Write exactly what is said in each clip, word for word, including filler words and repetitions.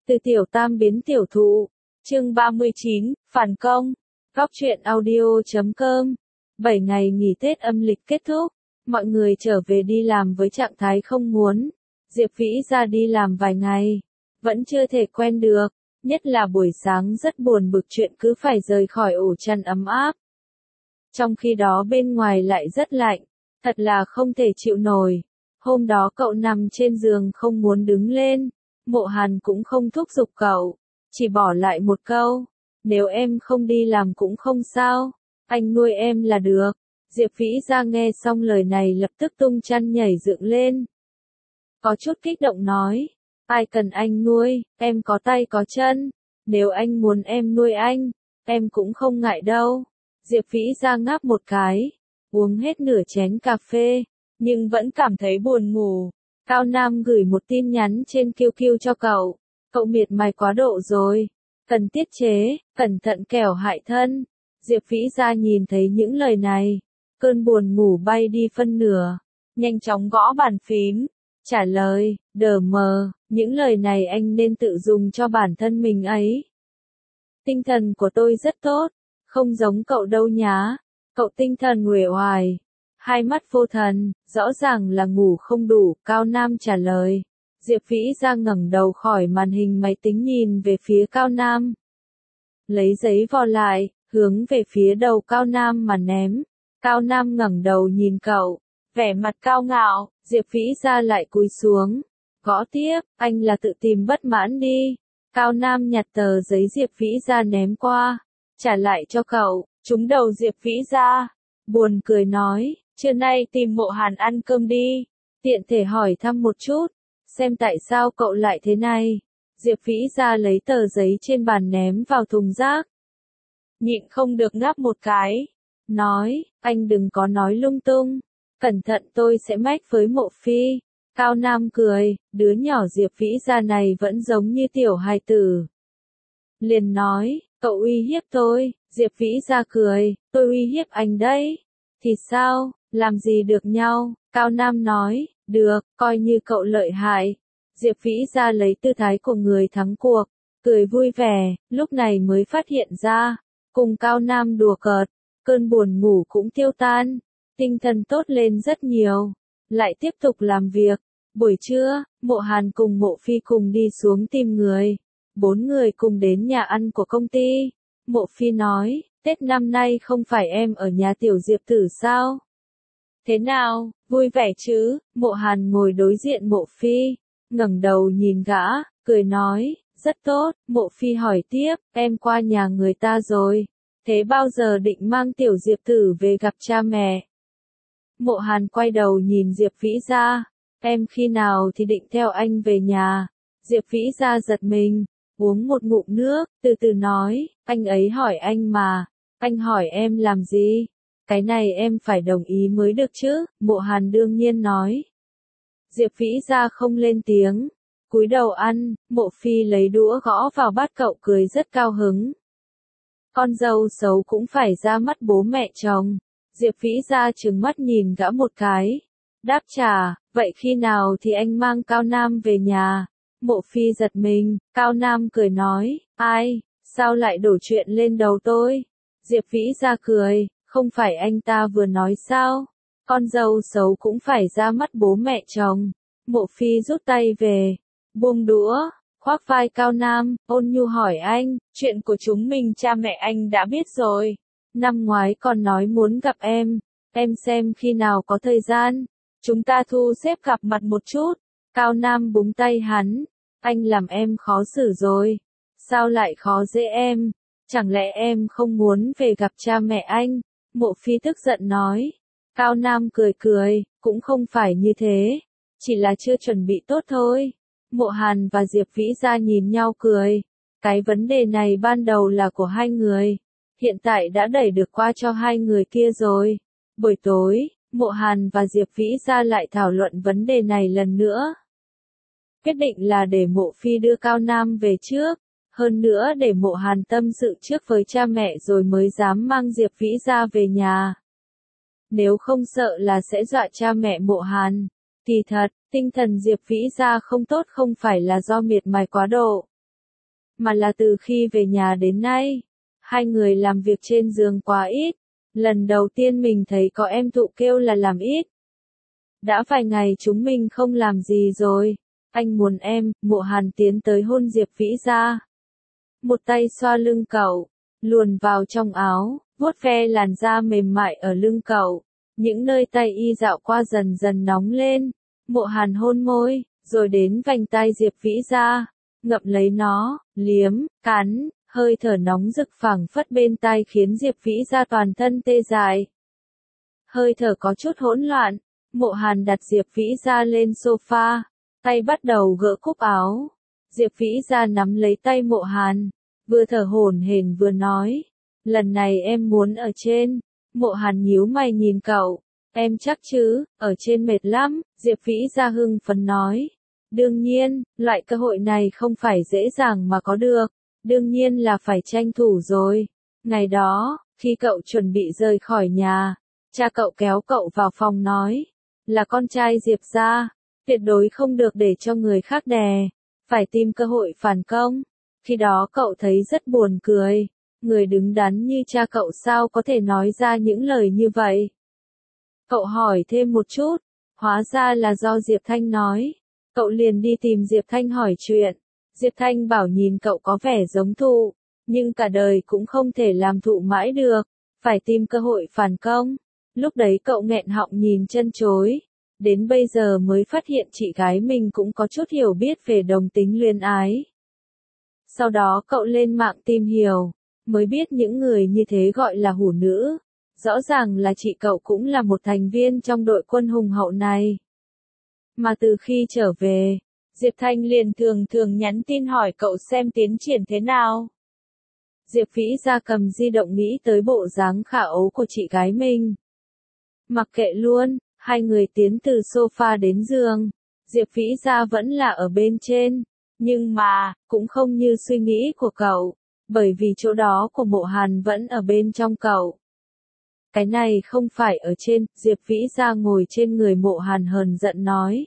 Từ tiểu tam biến tiểu thụ. Chương ba mươi chín, phản công. Góc truyện audio chấm com. bảy ngày nghỉ Tết âm lịch kết thúc, mọi người trở về đi làm với trạng thái không muốn. Diệp Vĩ ra đi làm vài ngày, vẫn chưa thể quen được, nhất là buổi sáng rất buồn bực chuyện cứ phải rời khỏi ổ chăn ấm áp. Trong khi đó bên ngoài lại rất lạnh, thật là không thể chịu nổi. Hôm đó cậu nằm trên giường không muốn đứng lên, Mộ Hàn cũng không thúc giục cậu, chỉ bỏ lại một câu, nếu em không đi làm cũng không sao, anh nuôi em là được. Diệp Vĩ ra nghe xong lời này lập tức tung chăn nhảy dựng lên. Có chút kích động nói, ai cần anh nuôi, em có tay có chân, nếu anh muốn em nuôi anh, em cũng không ngại đâu. Diệp Vĩ ra ngáp một cái, uống hết nửa chén cà phê, nhưng vẫn cảm thấy buồn ngủ. Cao Nam gửi một tin nhắn trên quy quy cho cậu, cậu miệt mài quá độ rồi, cần tiết chế, cẩn thận kẻo hại thân. Diệp Vĩ ra nhìn thấy những lời này, cơn buồn ngủ bay đi phân nửa, nhanh chóng gõ bàn phím, trả lời, đờ mờ, những lời này anh nên tự dùng cho bản thân mình ấy. Tinh thần của tôi rất tốt, không giống cậu đâu nhá, cậu tinh thần uể oải, hai mắt vô thần, rõ ràng là ngủ không đủ, Cao Nam trả lời. Diệp Vĩ ra ngẩng đầu khỏi màn hình máy tính nhìn về phía Cao Nam. Lấy giấy vò lại, hướng về phía đầu Cao Nam mà ném. Cao Nam ngẩng đầu nhìn cậu, vẻ mặt cao ngạo, Diệp Vĩ ra lại cúi xuống. Gõ tiếp, anh là tự tìm bất mãn đi. Cao Nam nhặt tờ giấy Diệp Vĩ ra ném qua, trả lại cho cậu, trúng đầu Diệp Vĩ ra. Buồn cười nói, trưa nay tìm Mộ Hàn ăn cơm đi, tiện thể hỏi thăm một chút, xem tại sao cậu lại thế này. Diệp Vĩ ra lấy tờ giấy trên bàn ném vào thùng rác. Nhịn không được ngáp một cái, nói, anh đừng có nói lung tung, cẩn thận tôi sẽ mách với Mộ Phi. Cao Nam cười, đứa nhỏ Diệp Vĩ ra này vẫn giống như tiểu hài tử. Liền nói, cậu uy hiếp tôi. Diệp Vĩ ra cười, tôi uy hiếp anh đấy. Thì sao, làm gì được nhau? Cao Nam nói, được, coi như cậu lợi hại. Diệp Vĩ ra lấy tư thái của người thắng cuộc, cười vui vẻ, lúc này mới phát hiện ra, cùng Cao Nam đùa cợt, cơn buồn ngủ cũng tiêu tan, tinh thần tốt lên rất nhiều, lại tiếp tục làm việc. Buổi trưa, Mộ Hàn cùng Mộ Phi cùng đi xuống tìm người, bốn người cùng đến nhà ăn của công ty. Mộ Phi nói, Tết năm nay không phải em ở nhà tiểu Diệp tử sao? Thế nào, vui vẻ chứ? Mộ Hàn ngồi đối diện Mộ Phi, ngẩng đầu nhìn gã, cười nói, rất tốt. Mộ Phi hỏi tiếp, em qua nhà người ta rồi, thế bao giờ định mang tiểu Diệp tử về gặp cha mẹ? Mộ Hàn quay đầu nhìn Diệp Vĩ ra, em khi nào thì định theo anh về nhà? Diệp Vĩ ra giật mình, uống một ngụm nước, từ từ nói, anh ấy hỏi anh mà, anh hỏi em làm gì? Cái này em phải đồng ý mới được chứ, Mộ Hàn đương nhiên nói. Diệp Vĩ ra không lên tiếng, cúi đầu ăn, Mộ Phi lấy đũa gõ vào bát cậu cười rất cao hứng. Con dâu xấu cũng phải ra mắt bố mẹ chồng. Diệp Vĩ ra trừng mắt nhìn gã một cái, đáp trả, vậy khi nào thì anh mang Cao Nam về nhà? Mộ Phi giật mình, Cao Nam cười nói, ai, sao lại đổ chuyện lên đầu tôi? Diệp Vĩ ra cười, không phải anh ta vừa nói sao? Con dâu xấu cũng phải ra mắt bố mẹ chồng. Mộ Phi rút tay về, buông đũa, khoác vai Cao Nam, ôn nhu hỏi anh, chuyện của chúng mình cha mẹ anh đã biết rồi. Năm ngoái còn nói muốn gặp em, em xem khi nào có thời gian, chúng ta thu xếp gặp mặt một chút. Cao Nam búng tay hắn, anh làm em khó xử rồi. Sao lại khó dễ em? Chẳng lẽ em không muốn về gặp cha mẹ anh? Mộ Phi tức giận nói. Cao Nam cười cười, cũng không phải như thế, chỉ là chưa chuẩn bị tốt thôi. Mộ Hàn và Diệp Vĩ ra nhìn nhau cười. Cái vấn đề này ban đầu là của hai người, hiện tại đã đẩy được qua cho hai người kia rồi. Buổi tối, Mộ Hàn và Diệp Vĩ ra lại thảo luận vấn đề này lần nữa. Quyết định là để Mộ Phi đưa Cao Nam về trước, hơn nữa để Mộ Hàn tâm sự trước với cha mẹ rồi mới dám mang Diệp Vĩ ra về nhà. Nếu không sợ là sẽ dọa cha mẹ Mộ Hàn. Kỳ thật, tinh thần Diệp Vĩ ra không tốt không phải là do miệt mài quá độ. mà là từ khi về nhà đến nay, hai người làm việc trên giường quá ít. Lần đầu tiên mình thấy có em Thụ kêu là làm ít. Đã vài ngày chúng mình không làm gì rồi. Anh muốn em. Mộ Hàn tiến tới hôn Diệp Vĩ ra. Một tay xoa lưng cậu, luồn vào trong áo, vuốt ve làn da mềm mại ở lưng cậu. Những nơi tay y dạo qua dần dần nóng lên. Mộ Hàn hôn môi, rồi đến vành tai Diệp Vĩ ra, ngậm lấy nó, liếm, cắn, hơi thở nóng rực phảng phất bên tai khiến Diệp Vĩ ra toàn thân tê dại. Hơi thở có chút hỗn loạn, Mộ Hàn đặt Diệp Vĩ ra lên sofa, tay bắt đầu gỡ cúc áo. Diệp Vĩ ra nắm lấy tay Mộ Hàn, vừa thở hổn hển vừa nói, lần này em muốn ở trên. Mộ Hàn nhíu mày nhìn cậu, em chắc chứ, ở trên mệt lắm. Diệp Vĩ ra hưng phấn nói, đương nhiên, loại cơ hội này không phải dễ dàng mà có được, đương nhiên là phải tranh thủ rồi. Ngày đó, khi cậu chuẩn bị rời khỏi nhà, cha cậu kéo cậu vào phòng nói, là con trai Diệp gia, tuyệt đối không được để cho người khác đè, phải tìm cơ hội phản công. Khi đó cậu thấy rất buồn cười, người đứng đắn như cha cậu sao có thể nói ra những lời như vậy. Cậu hỏi thêm một chút, hóa ra là do Diệp Thanh nói. Cậu liền đi tìm Diệp Thanh hỏi chuyện. Diệp Thanh bảo nhìn cậu có vẻ giống Thụ, nhưng cả đời cũng không thể làm Thụ mãi được, phải tìm cơ hội phản công. Lúc đấy cậu nghẹn họng nhìn chân chối, đến bây giờ mới phát hiện chị gái mình cũng có chút hiểu biết về đồng tính luyến ái. Sau đó cậu lên mạng tìm hiểu, mới biết những người như thế gọi là hủ nữ. Rõ ràng là chị cậu cũng là một thành viên trong đội quân hùng hậu này. Mà từ khi trở về, Diệp Thanh liền thường thường nhắn tin hỏi cậu xem tiến triển thế nào. Diệp Vĩ ra cầm di động nghĩ tới bộ dáng khả ấu của chị gái mình. Mặc kệ luôn, hai người tiến từ sofa đến giường. Diệp Vĩ ra vẫn là ở bên trên, nhưng mà, cũng không như suy nghĩ của cậu, bởi vì chỗ đó của Mộ Hàn vẫn ở bên trong cậu. Cái này không phải ở trên. Diệp Vĩ ra ngồi trên người Mộ Hàn hờn giận nói.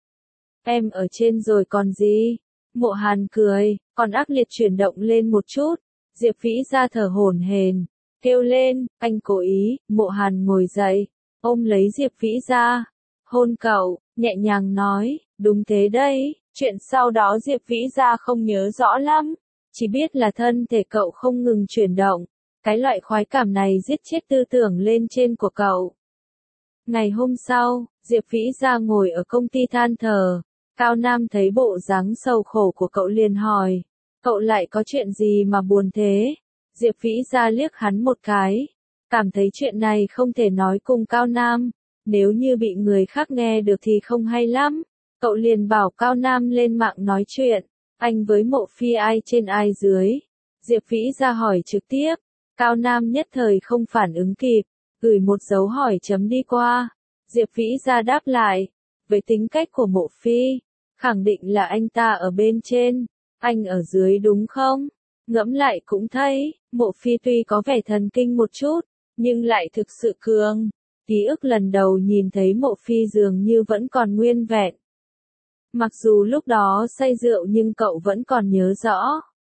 Em ở trên rồi còn gì? Mộ Hàn cười, còn ác liệt chuyển động lên một chút. Diệp Vĩ ra thở hổn hển, kêu lên, anh cố ý. Mộ Hàn ngồi dậy, ôm lấy Diệp Vĩ ra, hôn cậu, nhẹ nhàng nói, đúng thế đấy. Chuyện sau đó Diệp Vĩ ra không nhớ rõ lắm, chỉ biết là thân thể cậu không ngừng chuyển động. Cái loại khoái cảm này giết chết tư tưởng lên trên của cậu. Ngày hôm sau, Diệp Vĩ ra ngồi ở công ty than thở. Cao Nam thấy bộ dáng sầu khổ của cậu liền hỏi, cậu lại có chuyện gì mà buồn thế? Diệp Vĩ ra liếc hắn một cái, cảm thấy chuyện này không thể nói cùng Cao Nam, nếu như bị người khác nghe được thì không hay lắm. Cậu liền bảo Cao Nam lên mạng nói chuyện, anh với Mộ Phi ai trên ai dưới. Diệp Vĩ ra hỏi trực tiếp, Cao Nam nhất thời không phản ứng kịp, gửi một dấu hỏi chấm đi qua. Diệp Vĩ ra đáp lại, với tính cách của Mộ Phi, khẳng định là anh ta ở bên trên, anh ở dưới đúng không? Ngẫm lại cũng thấy, Mộ Phi tuy có vẻ thần kinh một chút, nhưng lại thực sự cường. Ký ức lần đầu nhìn thấy Mộ Phi dường như vẫn còn nguyên vẹn. Mặc dù lúc đó say rượu nhưng cậu vẫn còn nhớ rõ.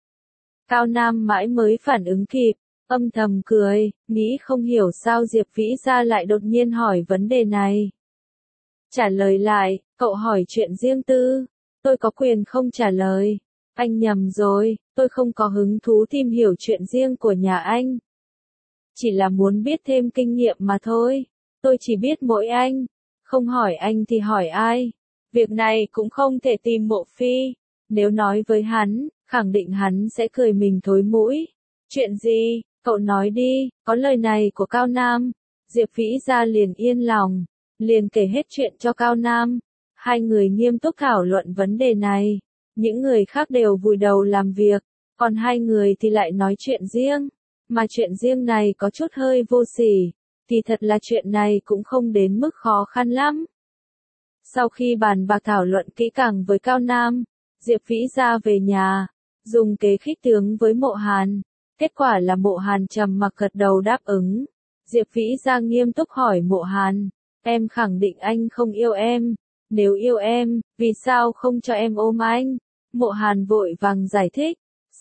Cao Nam mãi mới phản ứng kịp, âm thầm cười, nghĩ không hiểu sao Diệp Vĩ ra lại đột nhiên hỏi vấn đề này. Trả lời lại, cậu hỏi chuyện riêng tư, tôi có quyền không trả lời. Anh nhầm rồi, tôi không có hứng thú tìm hiểu chuyện riêng của nhà anh. Chỉ là muốn biết thêm kinh nghiệm mà thôi, tôi chỉ biết mỗi anh, không hỏi anh thì hỏi ai. Việc này cũng không thể tìm Mộ Phi, nếu nói với hắn, khẳng định hắn sẽ cười mình thối mũi. Chuyện gì, cậu nói đi. Có lời này của Cao Nam, Diệp Vĩ ra liền yên lòng, liền kể hết chuyện cho Cao Nam. Hai người nghiêm túc thảo luận vấn đề này, những người khác đều vùi đầu làm việc, còn hai người thì lại nói chuyện riêng, mà chuyện riêng này có chút hơi vô sỉ, thì thật là chuyện này cũng không đến mức khó khăn lắm. Sau khi bàn bạc thảo luận kỹ càng với Cao Nam, Diệp Vĩ ra về nhà, dùng kế khích tướng với Mộ Hàn. Kết quả là Mộ Hàn trầm mặc gật đầu đáp ứng. Diệp Vĩ ra nghiêm túc hỏi Mộ Hàn, em khẳng định anh không yêu em, nếu yêu em, vì sao không cho em ôm anh? Mộ Hàn vội vàng giải thích,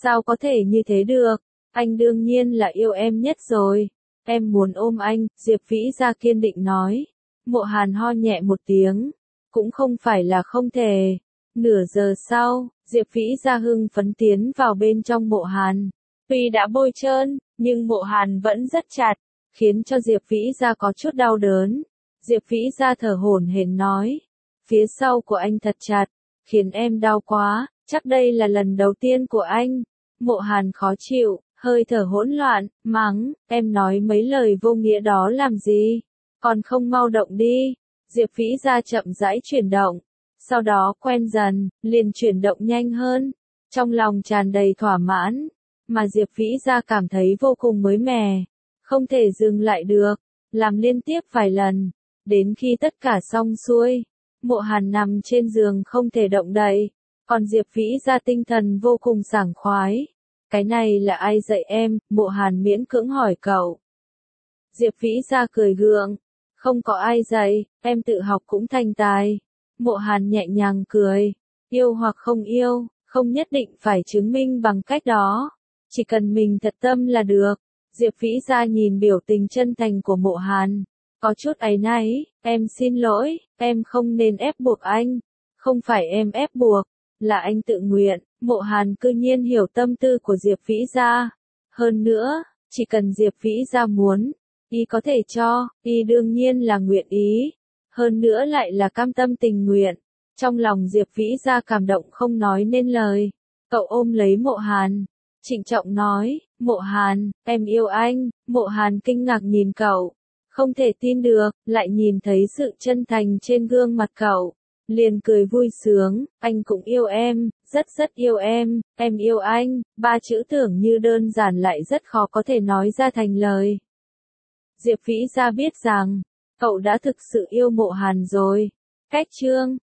Sao có thể như thế được? Anh đương nhiên là yêu em nhất rồi. Em muốn ôm anh, Diệp Vĩ Gia kiên định nói. Mộ Hàn ho nhẹ một tiếng. Cũng không phải là không thể. Nửa giờ sau, Diệp Vĩ Gia hưng phấn tiến vào bên trong Mộ Hàn. Tuy đã bôi trơn, nhưng Mộ Hàn vẫn rất chặt, khiến cho Diệp Vĩ Gia có chút đau đớn. Diệp Vĩ Gia thở hổn hển nói. Phía sau của anh thật chặt, khiến em đau quá, chắc đây là lần đầu tiên của anh. Mộ Hàn khó chịu, hơi thở hỗn loạn, mắng, em nói mấy lời vô nghĩa đó làm gì? Còn không mau động đi. Diệp Vĩ Gia chậm rãi chuyển động, sau đó quen dần, liền chuyển động nhanh hơn. Trong lòng tràn đầy thỏa mãn, mà Diệp Vĩ Gia cảm thấy vô cùng mới mẻ, không thể dừng lại được, làm liên tiếp vài lần, đến khi tất cả xong xuôi. Mộ Hàn nằm trên giường không thể động đậy, còn Diệp Vĩ Gia tinh thần vô cùng sảng khoái. Cái này là ai dạy em? Mộ Hàn miễn cưỡng hỏi cậu. Diệp Vĩ Gia cười gượng. Không có ai dạy, em tự học cũng thành tài. Mộ Hàn nhẹ nhàng cười. Yêu hoặc không yêu, không nhất định phải chứng minh bằng cách đó. Chỉ cần mình thật tâm là được. Diệp Vĩ Gia nhìn biểu tình chân thành của Mộ Hàn. Có chút áy náy, em xin lỗi, em không nên ép buộc anh. Không phải em ép buộc, là anh tự nguyện. Mộ Hàn cư nhiên hiểu tâm tư của Diệp Vĩ Gia. Hơn nữa, chỉ cần Diệp Vĩ Gia muốn, y có thể cho, y đương nhiên là nguyện ý. Hơn nữa lại là cam tâm tình nguyện. Trong lòng Diệp Vĩ Gia cảm động không nói nên lời. Cậu ôm lấy Mộ Hàn, trịnh trọng nói, Mộ Hàn, em yêu anh. Mộ Hàn kinh ngạc nhìn cậu, không thể tin được, lại nhìn thấy sự chân thành trên gương mặt cậu. Liền cười vui sướng, anh cũng yêu em, rất rất yêu em, em yêu anh, ba chữ tưởng như đơn giản lại rất khó có thể nói ra thành lời. Diệp Vĩ Gia biết rằng, cậu đã thực sự yêu Mộ Hàn rồi. Cách chương